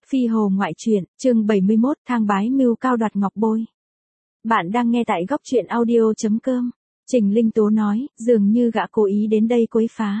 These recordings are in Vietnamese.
Phi Hồ ngoại truyện, chương 71, thang bái mưu cao đoạt ngọc bôi. Bạn đang nghe tại góc truyện audio.com. Trình Linh Tố nói, dường như gã cố ý đến đây quấy phá.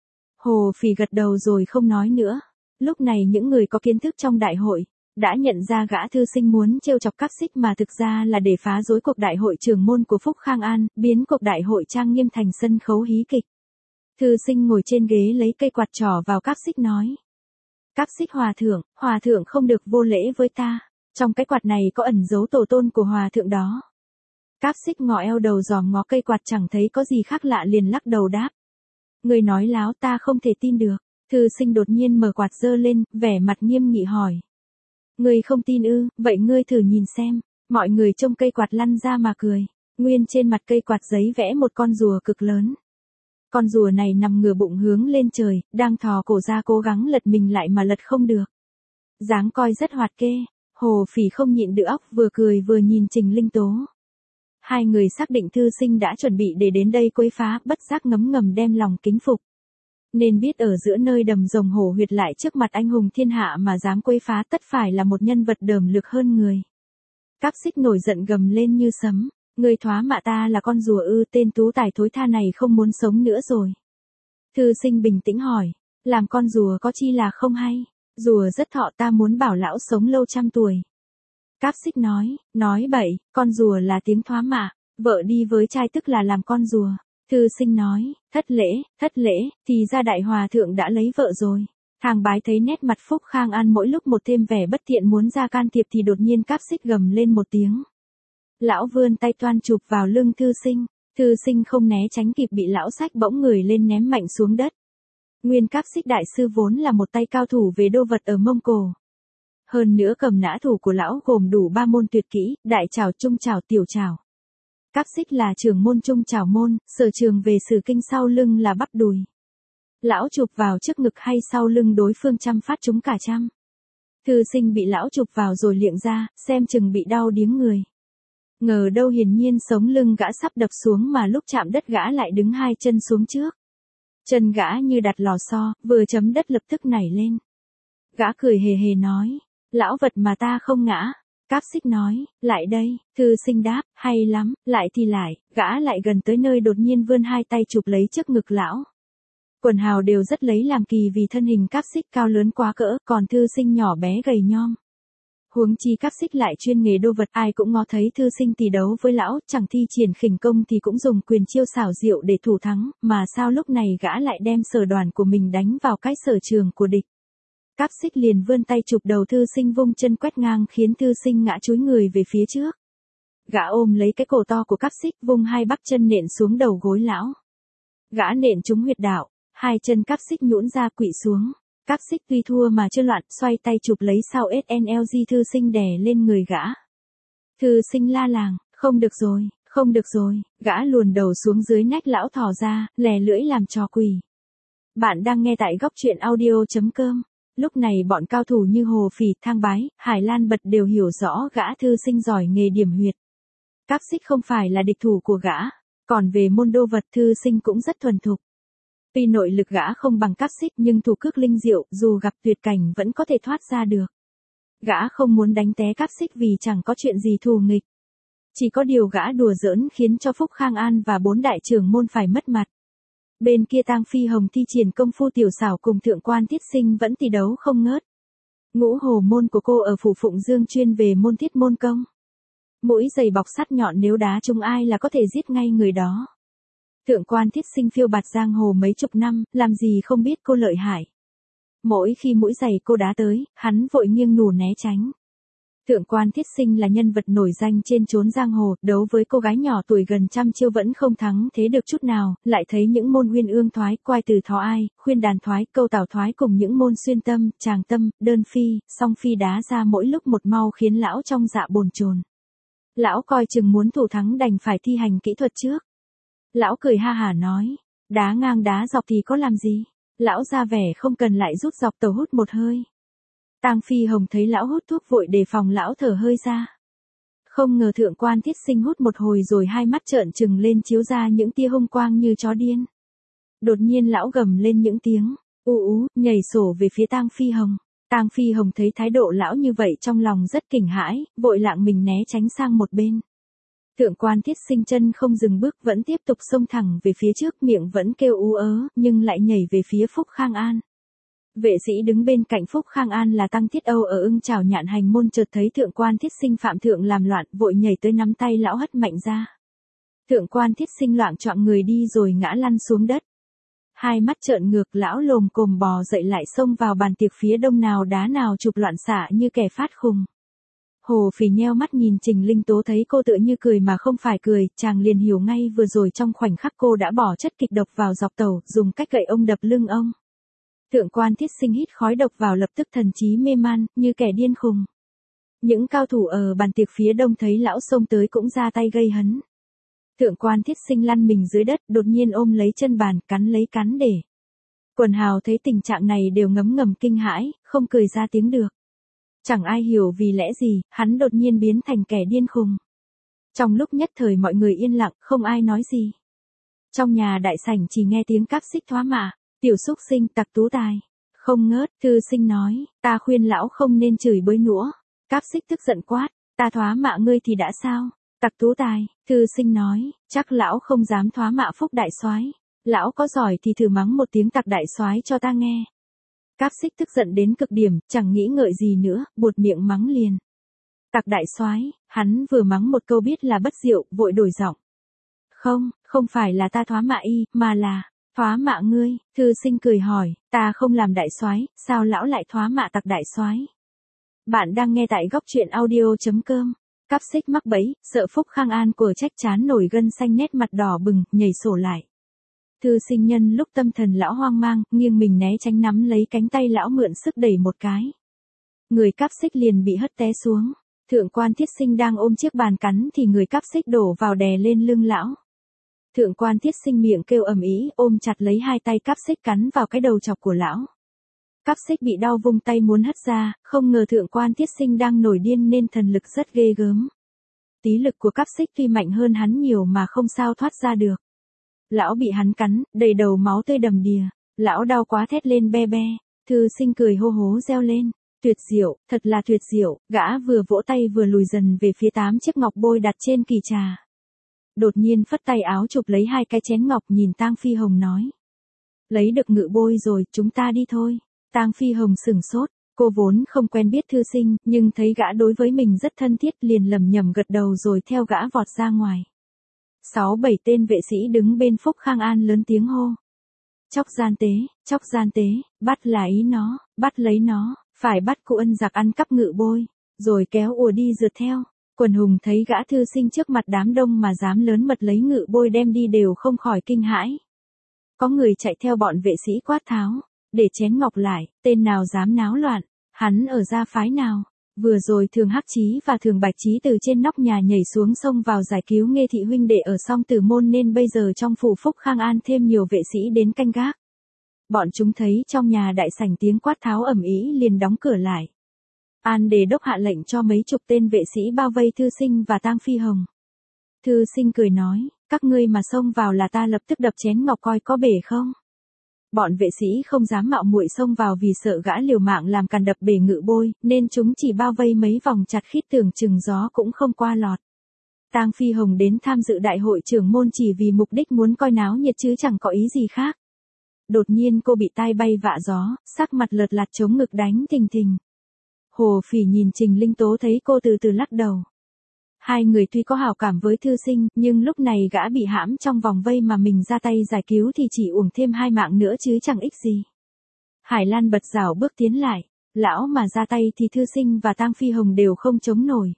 Hồ Phỉ gật đầu rồi không nói nữa. Lúc này những người có kiến thức trong đại hội đã nhận ra gã thư sinh muốn trêu chọc Các Xích mà thực ra là để phá rối cuộc đại hội trưởng môn của Phúc Khang An, biến cuộc đại hội trang nghiêm thành sân khấu hí kịch. Thư sinh ngồi trên ghế lấy cây quạt trỏ vào Các Xích nói. Các Xích hòa thượng không được vô lễ với ta, trong cái quạt này có ẩn dấu tổ tôn của hòa thượng đó. Các Xích ngọ eo đầu dòm ngó cây quạt chẳng thấy có gì khác lạ liền lắc đầu đáp. Người nói láo, ta không thể tin được. Thư sinh đột nhiên mở quạt giơ lên, vẻ mặt nghiêm nghị hỏi. Người không tin ư, vậy ngươi thử nhìn xem. Mọi người trông cây quạt lăn ra mà cười. Nguyên trên mặt cây quạt giấy vẽ một con rùa cực lớn. Con rùa này nằm ngửa bụng hướng lên trời, đang thò cổ ra cố gắng lật mình lại mà lật không được. Dáng coi rất hoạt kê. Hồ Phỉ không nhịn được óc, vừa cười vừa nhìn Trình Linh Tố. Hai người xác định thư sinh đã chuẩn bị để đến đây quấy phá, bất giác ngấm ngầm đem lòng kính phục. Nên biết ở giữa nơi đầm rồng hổ huyệt lại trước mặt anh hùng thiên hạ mà dám quấy phá tất phải là một nhân vật đờm lực hơn người. Các Xích nổi giận gầm lên như sấm. Ngươi thoá mạ ta là con rùa ư, tên tú tài thối tha này không muốn sống nữa rồi. Thư sinh bình tĩnh hỏi, làm con rùa có chi là không hay, rùa rất thọ, ta muốn bảo lão sống lâu trăm tuổi. Các Xích nói bậy, con rùa là tiếng thoá mạ, vợ đi với trai tức là làm con rùa. Thư sinh nói, thất lễ, thì ra đại hòa thượng đã lấy vợ rồi. Thang bái thấy nét mặt Phúc Khang An mỗi lúc một thêm vẻ bất thiện muốn ra can thiệp thì đột nhiên Các Xích gầm lên một tiếng. Lão vươn tay toan chụp vào lưng thư sinh không né tránh kịp bị lão xách bỗng người lên ném mạnh xuống đất. Nguyên Các Xích đại sư vốn là một tay cao thủ về đô vật ở Mông Cổ. Hơn nữa cầm nã thủ của lão gồm đủ 3 môn tuyệt kỹ, đại trảo, trung trảo, tiểu trảo. Các Xích là trưởng môn trung trảo môn, sở trường về sử kinh, sau lưng là bắp đùi. Lão chụp vào trước ngực hay sau lưng đối phương trăm phát trúng cả trăm. Thư sinh bị lão chụp vào rồi liệng ra, xem chừng bị đau điếng người. Ngờ đâu hiển nhiên sống lưng gã sắp đập xuống mà lúc chạm đất gã lại đứng hai chân xuống trước. Chân gã như đặt lò xo, vừa chấm đất lập tức nảy lên. Gã cười hề hề nói, lão vật mà ta không ngã. Các Xích nói, lại đây. Thư sinh đáp, hay lắm, lại thì lại. Gã lại gần tới nơi đột nhiên vươn hai tay chụp lấy trước ngực lão. Quần hào đều rất lấy làm kỳ vì thân hình Các Xích cao lớn quá cỡ, còn thư sinh nhỏ bé gầy nhom. Huống chi Các Xích lại chuyên nghề đô vật, ai cũng ngó thấy thư sinh tỷ đấu với lão, chẳng thi triển khinh công thì cũng dùng quyền chiêu xảo diệu để thủ thắng, mà sao lúc này gã lại đem sở đoàn của mình đánh vào cái sở trường của địch. Các Xích liền vươn tay chụp đầu thư sinh, vung chân quét ngang khiến thư sinh ngã chúi người về phía trước. Gã ôm lấy cái cổ to của Các Xích, vung hai bắp chân nện xuống đầu gối lão. Gã nện trúng huyệt đạo, hai chân Các Xích nhũn ra quỵ xuống. Các Xích tuy thua mà chưa loạn, xoay tay chụp lấy sau SNLG thư sinh đè lên người gã. Thư sinh la làng, không được rồi, gã luồn đầu xuống dưới nách lão thò ra, lè lưỡi làm trò quỷ. Bạn đang nghe tại góc truyện audio.com. Lúc này bọn cao thủ như Hồ Phỉ, Thang Bái, Hải Lan Bật đều hiểu rõ gã thư sinh giỏi nghề điểm huyệt. Các Xích không phải là địch thủ của gã, còn về môn đô vật thư sinh cũng rất thuần thục. Tuy nội lực gã không bằng Các Xích nhưng thủ cước linh diệu, dù gặp tuyệt cảnh vẫn có thể thoát ra được. Gã không muốn đánh té Các Xích vì chẳng có chuyện gì thù nghịch. Chỉ có điều gã đùa giỡn khiến cho Phúc Khang An và 4 đại trưởng môn phải mất mặt. Bên kia Tang Phi Hồng thi triển công phu tiểu xảo cùng Thượng Quan Thiết Sinh vẫn tỷ đấu không ngớt. Ngũ hồ môn của cô ở phủ Phụng Dương chuyên về môn thiết môn công. Mũi giày bọc sắt nhọn, nếu đá trúng ai là có thể giết ngay người đó. Thượng Quan Thiết Sinh phiêu bạt giang hồ mấy chục năm, làm gì không biết cô lợi hại. Mỗi khi mũi giày cô đá tới, hắn vội nghiêng nù né tránh. Thượng Quan Thiết Sinh là nhân vật nổi danh trên chốn giang hồ, đấu với cô gái nhỏ tuổi gần trăm chiêu vẫn không thắng thế được chút nào, lại thấy những môn uyên ương thoái, quai từ thó ai, khuyên đàn thoái, câu tảo thoái cùng những môn xuyên tâm, tràng tâm, đơn phi, song phi đá ra mỗi lúc một mau khiến lão trong dạ bồn chồn. Lão coi chừng muốn thủ thắng đành phải thi hành kỹ thuật trước. Lão cười ha hả nói, đá ngang đá dọc thì có làm gì? Lão ra vẻ không cần lại rút dọc tàu hút một hơi. Tang Phi Hồng thấy lão hút thuốc vội đề phòng lão thở hơi ra. Không ngờ Thượng Quan Thiết Sinh hút một hồi rồi hai mắt trợn trừng lên chiếu ra những tia hung quang như chó điên. Đột nhiên lão gầm lên những tiếng, nhảy sổ về phía Tang Phi Hồng. Tang Phi Hồng thấy thái độ lão như vậy trong lòng rất kinh hãi, vội lạng mình né tránh sang một bên. Thượng quan Thiết Sinh chân không dừng bước vẫn tiếp tục xông thẳng về phía trước, miệng vẫn kêu ú ớ, nhưng lại nhảy về phía Phúc Khang An. Vệ sĩ đứng bên cạnh Phúc Khang An là Tăng Thiết Âu ở Ưng Chảo Nhạn Hành Môn chợt thấy thượng quan Thiết Sinh phạm thượng làm loạn, vội nhảy tới nắm tay lão hất mạnh ra. Thượng quan Thiết Sinh loạng choạng người đi rồi ngã lăn xuống đất. Hai mắt trợn ngược, lão lồm cồm bò dậy lại xông vào bàn tiệc phía đông, nào đá nào chụp loạn xạ như kẻ phát khùng. Hồ Phỉ nheo mắt nhìn Trình Linh Tố, thấy cô tựa như cười mà không phải cười, chàng liền hiểu ngay vừa rồi trong khoảnh khắc cô đã bỏ chất kịch độc vào dọc tàu, dùng cách gậy ông đập lưng ông. Thượng quan Thiết Sinh hít khói độc vào lập tức thần trí mê man, như kẻ điên khùng. Những cao thủ ở bàn tiệc phía đông thấy lão xông tới cũng ra tay gây hấn. Thượng quan Thiết Sinh lăn mình dưới đất, đột nhiên ôm lấy chân bàn, cắn lấy cắn để. Quần hào thấy tình trạng này đều ngấm ngầm kinh hãi, không cười ra tiếng được. Chẳng ai hiểu vì lẽ gì, hắn đột nhiên biến thành kẻ điên khùng. Trong lúc nhất thời mọi người yên lặng, không ai nói gì. Trong nhà đại sảnh chỉ nghe tiếng cáp xích thoá mạ, tiểu xúc sinh, tặc tú tài. Không ngớt, Thư Sinh nói, ta khuyên lão không nên chửi bới nữa. Cáp xích tức giận quát, ta thoá mạ ngươi thì đã sao? Tặc tú tài, Thư Sinh nói, chắc lão không dám thoá mạ Phúc đại soái. Lão có giỏi thì thử mắng một tiếng tặc đại soái cho ta nghe. Cáp xích tức giận đến cực điểm, chẳng nghĩ ngợi gì nữa, buột miệng mắng liền. Tặc đại soái, hắn vừa mắng một câu biết là bất diệu, vội đổi giọng. Không phải là ta thoá mạ y, mà là thoá mạ ngươi. Thư Sinh cười hỏi, ta không làm đại soái, sao lão lại thoá mạ tặc đại soái? Bạn đang nghe tại góc truyện audio.com. Cáp xích mắc bẫy, sợ Phúc Khang An của trách chán nổi gân xanh, nét mặt đỏ bừng, nhảy sổ lại. Thư Sinh nhân lúc tâm thần lão hoang mang, nghiêng mình né tránh, nắm lấy cánh tay lão mượn sức đẩy một cái. Người cáp xích liền bị hất té xuống. Thượng quan Thiết Sinh đang ôm chiếc bàn cắn thì người cáp xích đổ vào đè lên lưng lão. Thượng quan Thiết Sinh miệng kêu ầm ĩ, ôm chặt lấy hai tay cáp xích cắn vào cái đầu chọc của lão. Cáp xích bị đau vung tay muốn hất ra, không ngờ thượng quan Thiết Sinh đang nổi điên nên thần lực rất ghê gớm. Tí lực của cáp xích tuy mạnh hơn hắn nhiều mà không sao thoát ra được. Lão bị hắn cắn, đầy đầu máu tươi đầm đìa, lão đau quá thét lên be be. Thư Sinh cười hô hố reo lên, tuyệt diệu, thật là tuyệt diệu. Gã vừa vỗ tay vừa lùi dần về phía 8 chiếc ngọc bôi đặt trên kỳ trà. Đột nhiên phất tay áo chụp lấy 2 cái chén ngọc, nhìn Tang Phi Hồng nói, lấy được ngự bôi rồi, chúng ta đi thôi. Tang Phi Hồng sửng sốt, cô vốn không quen biết Thư Sinh, nhưng thấy gã đối với mình rất thân thiết liền lẩm nhẩm gật đầu rồi theo gã vọt ra ngoài. 6-7 tên vệ sĩ đứng bên Phúc Khang An lớn tiếng hô. Chóc gian tế, bắt là ý nó, bắt lấy nó, phải bắt cụ ân giặc ăn cắp ngự bôi, rồi kéo ùa đi rượt theo. Quần hùng thấy gã Thư Sinh trước mặt đám đông mà dám lớn mật lấy ngự bôi đem đi đều không khỏi kinh hãi. Có người chạy theo bọn vệ sĩ quát tháo, để chén ngọc lại, tên nào dám náo loạn, hắn ở gia phái nào? Vừa rồi Thường Hắc Chí và Thường Bạch Chí từ trên nóc nhà nhảy xuống sông vào giải cứu Nghê thị huynh đệ ở Song Tử Môn, nên bây giờ trong phủ Phúc Khang An thêm nhiều vệ sĩ đến canh gác. Bọn chúng thấy trong nhà đại sảnh tiếng quát tháo ầm ĩ liền đóng cửa lại. An Đề đốc hạ lệnh cho mấy chục tên vệ sĩ bao vây Thư Sinh và Tang Phi Hồng. Thư Sinh cười nói, các ngươi mà xông vào là ta lập tức đập chén ngọc coi có bể không? Bọn vệ sĩ không dám mạo muội xông vào vì sợ gã liều mạng làm càn đập bể ngự bôi, nên chúng chỉ bao vây mấy vòng chặt khít, tưởng chừng gió cũng không qua lọt. Tang Phi Hồng đến tham dự đại hội trưởng môn chỉ vì mục đích muốn coi náo nhiệt chứ chẳng có ý gì khác. Đột nhiên cô bị tai bay vạ gió, sắc mặt lợt lạt chống ngực đánh thình thình. Hồ Phỉ nhìn Trình Linh Tố thấy cô từ từ lắc đầu. Hai người tuy có hảo cảm với Thư Sinh, nhưng lúc này gã bị hãm trong vòng vây mà mình ra tay giải cứu thì chỉ uổng thêm 2 mạng nữa chứ chẳng ích gì. Hải Lan bật rảo bước tiến lại, lão mà ra tay thì Thư Sinh và Tang Phi Hồng đều không chống nổi.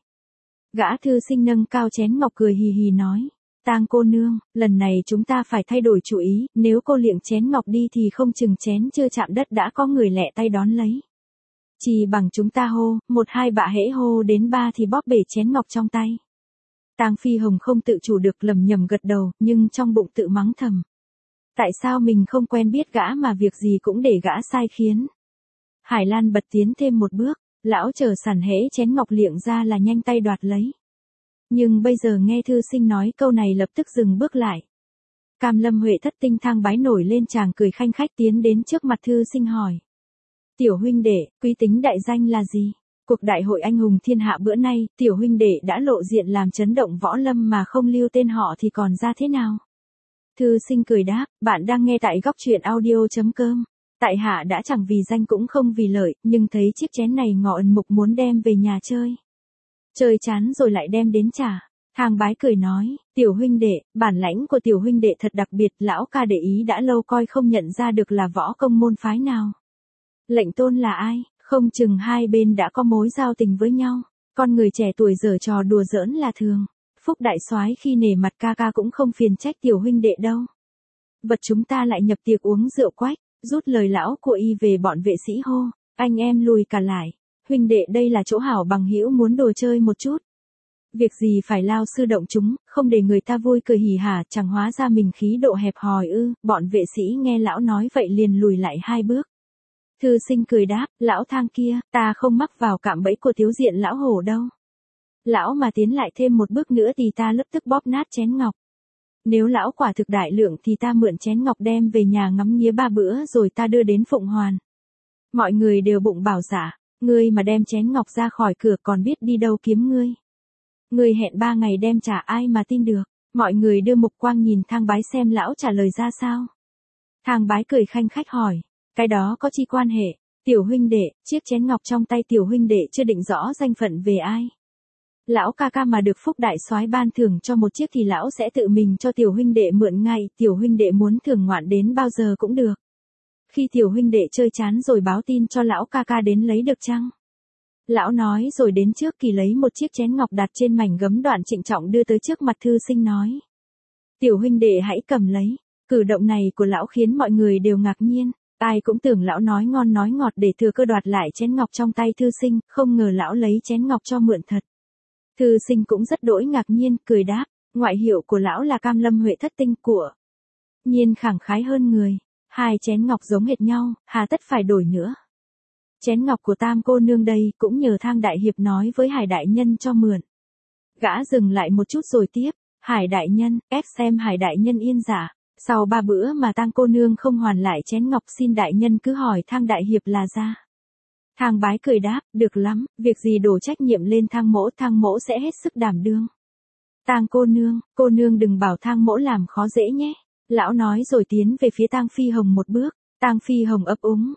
Gã Thư Sinh nâng cao chén ngọc cười hì hì nói, Tang cô nương, lần này chúng ta phải thay đổi chủ ý, nếu cô liệng chén ngọc đi thì không chừng chén chưa chạm đất đã có người lẹ tay đón lấy. Chỉ bằng chúng ta hô, 1 2 bạ hễ hô đến 3 thì bóp bể chén ngọc trong tay. Tang Phi Hồng không tự chủ được lẩm nhẩm gật đầu, nhưng trong bụng tự mắng thầm. Tại sao mình không quen biết gã mà việc gì cũng để gã sai khiến. Hải Lan bật tiến thêm một bước, lão chờ sẵn hễ chén ngọc liệng ra là nhanh tay đoạt lấy. Nhưng bây giờ nghe Thư Sinh nói câu này lập tức dừng bước lại. Cam Lâm Huệ thất tinh thang bái nổi lên, chàng cười khanh khách tiến đến trước mặt Thư Sinh hỏi. Tiểu huynh đệ, quý tính đại danh là gì? Cuộc đại hội anh hùng thiên hạ bữa nay, tiểu huynh đệ đã lộ diện làm chấn động võ lâm mà không lưu tên họ thì còn ra thế nào? Thư sinh cười đáp, bạn đang nghe tại góc truyện audio.com. Tại hạ đã chẳng vì danh cũng không vì lợi, nhưng thấy chiếc chén này ngọ ẩn mục muốn đem về nhà chơi. Chơi chán rồi lại đem đến trả. Thang Bái cười nói, tiểu huynh đệ, bản lãnh của tiểu huynh đệ thật đặc biệt, lão ca để ý đã lâu coi không nhận ra được là võ công môn phái nào. Lệnh tôn là ai? Không chừng hai bên đã có mối giao tình với nhau. Con người trẻ tuổi giở trò đùa giỡn là thường. Phúc đại soái khi nể mặt ca ca cũng không phiền trách tiểu huynh đệ đâu. Vật chúng ta lại nhập tiệc uống rượu quách, rút lời lão của y về bọn vệ sĩ hô, anh em lùi cả lại. Huynh đệ đây là chỗ hảo bằng hữu muốn đồ chơi một chút. Việc gì phải lao sư động chúng, không để người ta vui cười hỉ hả, chẳng hóa ra mình khí độ hẹp hòi ư. Bọn vệ sĩ nghe lão nói vậy liền lùi lại 2 bước. Thư sinh cười đáp, lão Thang kia, ta không mắc vào cạm bẫy của thiếu diện lão hổ đâu. Lão mà tiến lại thêm một bước nữa thì ta lập tức bóp nát chén ngọc. Nếu lão quả thực đại lượng thì ta mượn chén ngọc đem về nhà ngắm nghía 3 bữa rồi ta đưa đến Phụng Hoàn. Mọi người đều bụng bảo dạ, ngươi mà đem chén ngọc ra khỏi cửa còn biết đi đâu kiếm ngươi. Ngươi hẹn 3 ngày đem trả ai mà tin được. Mọi người đưa mục quang nhìn Thang Bái xem lão trả lời ra sao. Thang Bái cười khanh khách hỏi, cái đó có chi quan hệ? Tiểu huynh đệ, chiếc chén ngọc trong tay tiểu huynh đệ chưa định rõ danh phận về ai. Lão ca ca mà được Phúc đại soái ban thưởng cho một chiếc thì lão sẽ tự mình cho tiểu huynh đệ mượn ngay, tiểu huynh đệ muốn thưởng ngoạn đến bao giờ cũng được. Khi tiểu huynh đệ chơi chán rồi báo tin cho lão ca ca đến lấy được chăng? Lão nói rồi đến trước kỳ lấy một chiếc chén ngọc đặt trên mảnh gấm đoạn trịnh trọng đưa tới trước mặt thư sinh nói. Tiểu huynh đệ hãy cầm lấy. Cử động này của lão khiến mọi người đều ngạc nhiên. Ai cũng tưởng lão nói ngon nói ngọt để thừa cơ đoạt lại chén ngọc trong tay thư sinh, không ngờ lão lấy chén ngọc cho mượn thật. Thư sinh cũng rất đỗi ngạc nhiên, cười đáp, ngoại hiệu của lão là Cam Lâm Huệ Thất Tinh của. Nhiên khẳng khái hơn người, 2 chén ngọc giống hệt nhau, hà tất phải đổi nữa. Chén ngọc của Tam cô nương đây cũng nhờ Thang đại hiệp nói với Hải đại nhân cho mượn. Gã dừng lại một chút rồi tiếp, Hải đại nhân, ép xem Hải đại nhân yên dạ. Sau 3 bữa mà Tang cô nương không hoàn lại chén ngọc xin đại nhân cứ hỏi Thang đại hiệp là ra. Thang Bái cười đáp, được lắm, việc gì đổ trách nhiệm lên Thang mỗ sẽ hết sức đảm đương. Tang cô nương đừng bảo Thang mỗ làm khó dễ nhé. Lão nói rồi tiến về phía Tang Phi Hồng một bước. Tang Phi Hồng ấp úng,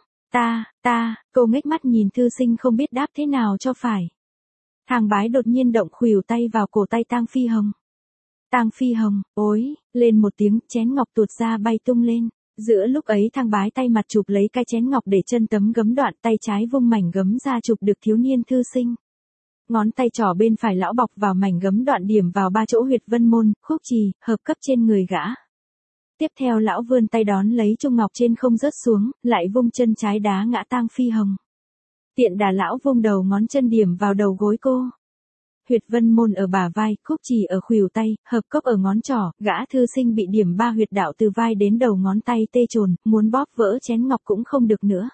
cô ngếch mắt nhìn thư sinh không biết đáp thế nào cho phải. Thang Bái đột nhiên động khuỷu tay vào cổ tay Tang Phi Hồng. Tang Phi Hồng, ối, lên một tiếng, chén ngọc tuột ra bay tung lên. Giữa lúc ấy Thang Bái tay mặt chụp lấy cái chén ngọc để chân tấm gấm đoạn, tay trái vung mảnh gấm ra chụp được thiếu niên thư sinh. Ngón tay trỏ bên phải lão bọc vào mảnh gấm đoạn điểm vào 3 chỗ huyệt vân môn, khúc trì, hợp cấp trên người gã. Tiếp theo lão vươn tay đón lấy trung ngọc trên không rớt xuống, lại vung chân trái đá ngã Tang Phi Hồng. Tiện đà lão vung đầu ngón chân điểm vào đầu gối cô. Huyệt vân môn ở bả vai, khúc trì ở khuỷu tay, hợp cốc ở ngón trỏ, gã thư sinh bị điểm 3 huyệt đạo từ vai đến đầu ngón tay tê trồn, muốn bóp vỡ chén ngọc cũng không được nữa.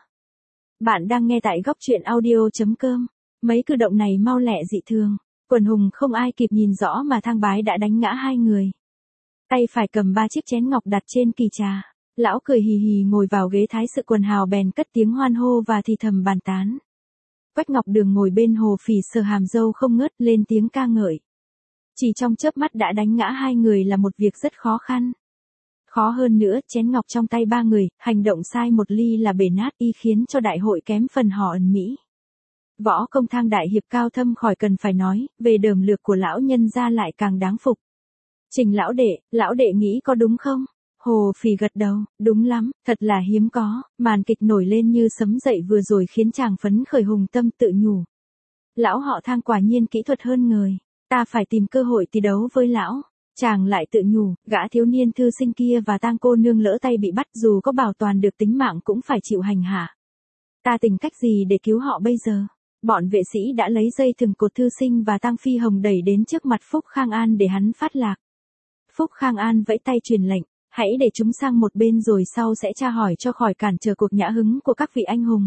Bạn đang nghe tại góc truyện audio.com. Mấy cử động này mau lẹ dị thường. Quần hùng không ai kịp nhìn rõ mà Thang Bái đã đánh ngã 2 người. Tay phải cầm 3 chiếc chén ngọc đặt trên kỳ trà. Lão cười hì hì ngồi vào ghế thái sự quần hào bèn cất tiếng hoan hô và thì thầm bàn tán. Quách Ngọc Đường ngồi bên hồ phì sờ hàm râu không ngớt lên tiếng ca ngợi. Chỉ trong chớp mắt đã đánh ngã 2 người là một việc rất khó khăn. Khó hơn nữa, chén ngọc trong tay 3 người, hành động sai một ly là bể nát y khiến cho đại hội kém phần họ ẩn mỹ. Võ công Thang đại hiệp cao thâm khỏi cần phải nói, về đờm lược của lão nhân ra lại càng đáng phục. Trình lão đệ nghĩ có đúng không? Hồ Phì gật đầu, đúng lắm, thật là hiếm có. Màn kịch nổi lên như sấm dậy vừa rồi khiến chàng phấn khởi hùng tâm tự nhủ. Lão họ Thang quả nhiên kỹ thuật hơn người, ta phải tìm cơ hội thi đấu với lão. Chàng lại tự nhủ, gã thiếu niên thư sinh kia và Tang cô nương lỡ tay bị bắt dù có bảo toàn được tính mạng cũng phải chịu hành hạ. Ta tìm cách gì để cứu họ bây giờ? Bọn vệ sĩ đã lấy dây thừng cột thư sinh và Tang Phi Hồng đẩy đến trước mặt Phúc Khang An để hắn phát lạc. Phúc Khang An vẫy tay truyền lệnh, hãy để chúng sang một bên rồi sau sẽ tra hỏi cho khỏi cản trở cuộc nhã hứng của các vị anh hùng.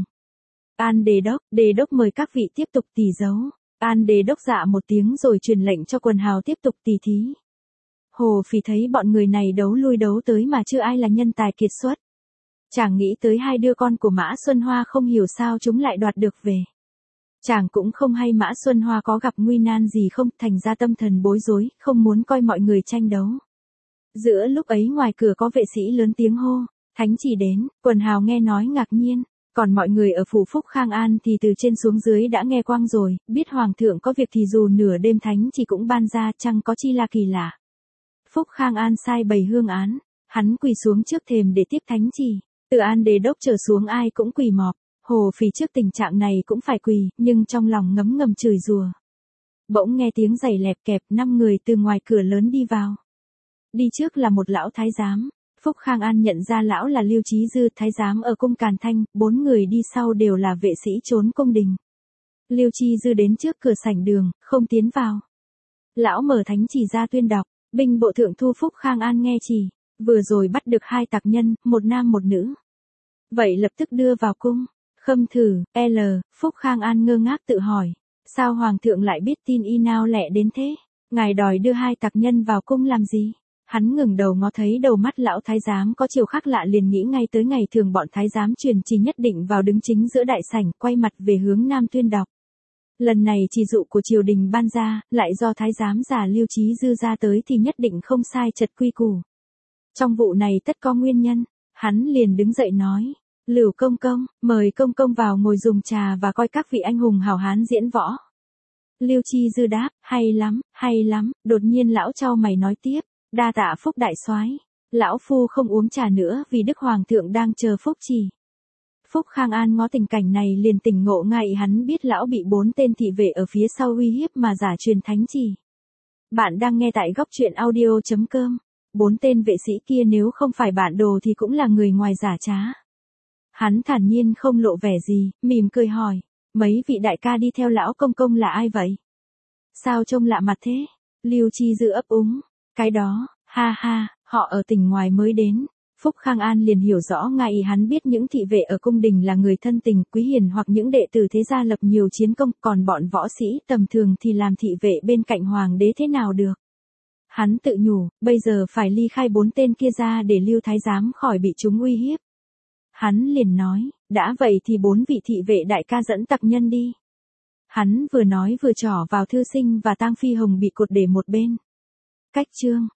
An đề đốc mời các vị tiếp tục tỉ dấu. An đề đốc dạ một tiếng rồi truyền lệnh cho quần hào tiếp tục tỉ thí. Hồ Phì thấy bọn người này đấu lui đấu tới mà chưa ai là nhân tài kiệt xuất. Chàng nghĩ tới hai đứa con của Mã Xuân Hoa không hiểu sao chúng lại đoạt được về. Chàng cũng không hay Mã Xuân Hoa có gặp nguy nan gì không, thành ra tâm thần bối rối, không muốn coi mọi người tranh đấu. Giữa lúc ấy ngoài cửa có vệ sĩ lớn tiếng hô, thánh chỉ đến, quần hào nghe nói ngạc nhiên. Còn mọi người ở phủ Phúc Khang An thì từ trên xuống dưới đã nghe quang rồi, biết hoàng thượng có việc thì dù nửa đêm thánh chỉ cũng ban ra, chẳng có chi là kỳ lạ. Phúc Khang An sai bày hương án, hắn quỳ xuống trước thềm để tiếp thánh chỉ, từ An Đề Đốc trở xuống ai cũng quỳ mọp. Hồ Phì trước tình trạng này cũng phải quỳ, nhưng trong lòng ngấm ngầm chửi rủa. Bỗng nghe tiếng giày lẹp kẹp, 5 người từ ngoài cửa lớn đi vào. Đi trước là một lão thái giám. Phúc Khang An nhận ra lão là Lưu Chí Dư, thái giám ở cung Càn Thanh, 4 người đi sau đều là vệ sĩ trốn cung đình. Lưu Chí Dư đến trước cửa sảnh đường, không tiến vào. Lão mở thánh chỉ ra tuyên đọc, binh bộ thượng thu Phúc Khang An nghe chỉ, vừa rồi bắt được 2 tặc nhân, một nam một nữ. Vậy lập tức đưa vào cung. Khâm thử, Phúc Khang An ngơ ngác tự hỏi, sao hoàng thượng lại biết tin y nào lẹ đến thế? Ngài đòi đưa 2 tặc nhân vào cung làm gì? Hắn ngừng đầu ngó thấy đầu mắt lão thái giám có chiều khác lạ liền nghĩ ngay tới ngày thường bọn thái giám truyền chỉ nhất định vào đứng chính giữa đại sảnh, quay mặt về hướng nam tuyên đọc. Lần này chỉ dụ của triều đình ban ra, lại do thái giám già Lưu Chí Dư ra tới thì nhất định không sai trật quy củ. Trong vụ này tất có nguyên nhân, hắn liền đứng dậy nói. Lưu công công, mời công công vào ngồi dùng trà và coi các vị anh hùng hào hán diễn võ. Lưu Chí Dư đáp, hay lắm, đột nhiên lão chau mày nói tiếp, đa tạ Phúc đại soái, lão phu không uống trà nữa vì Đức Hoàng thượng đang chờ Phúc chỉ. Phúc Khang An ngó tình cảnh này liền tỉnh ngộ ngay, hắn biết lão bị 4 tên thị vệ ở phía sau uy hiếp mà giả truyền thánh chỉ. Bạn đang nghe tại góc truyện audio.com, 4 tên vệ sĩ kia nếu không phải bạn đồ thì cũng là người ngoài giả trá. Hắn thản nhiên không lộ vẻ gì, mỉm cười hỏi, mấy vị đại ca đi theo lão công công là ai vậy? Sao trông lạ mặt thế? Lưu Chí Dư ấp úng, cái đó, ha, họ ở tỉnh ngoài mới đến. Phúc Khang An liền hiểu rõ ngay, hắn biết những thị vệ ở cung đình là người thân tình, quý hiền hoặc những đệ tử thế gia lập nhiều chiến công, còn bọn võ sĩ tầm thường thì làm thị vệ bên cạnh hoàng đế thế nào được. Hắn tự nhủ, bây giờ phải ly khai 4 tên kia ra để Lưu thái giám khỏi bị chúng uy hiếp. Hắn liền nói, đã vậy thì 4 vị thị vệ đại ca dẫn tặc nhân đi. Hắn vừa nói vừa trỏ vào Thư Sinh và Tang Phi Hồng bị cột để một bên. Cách chương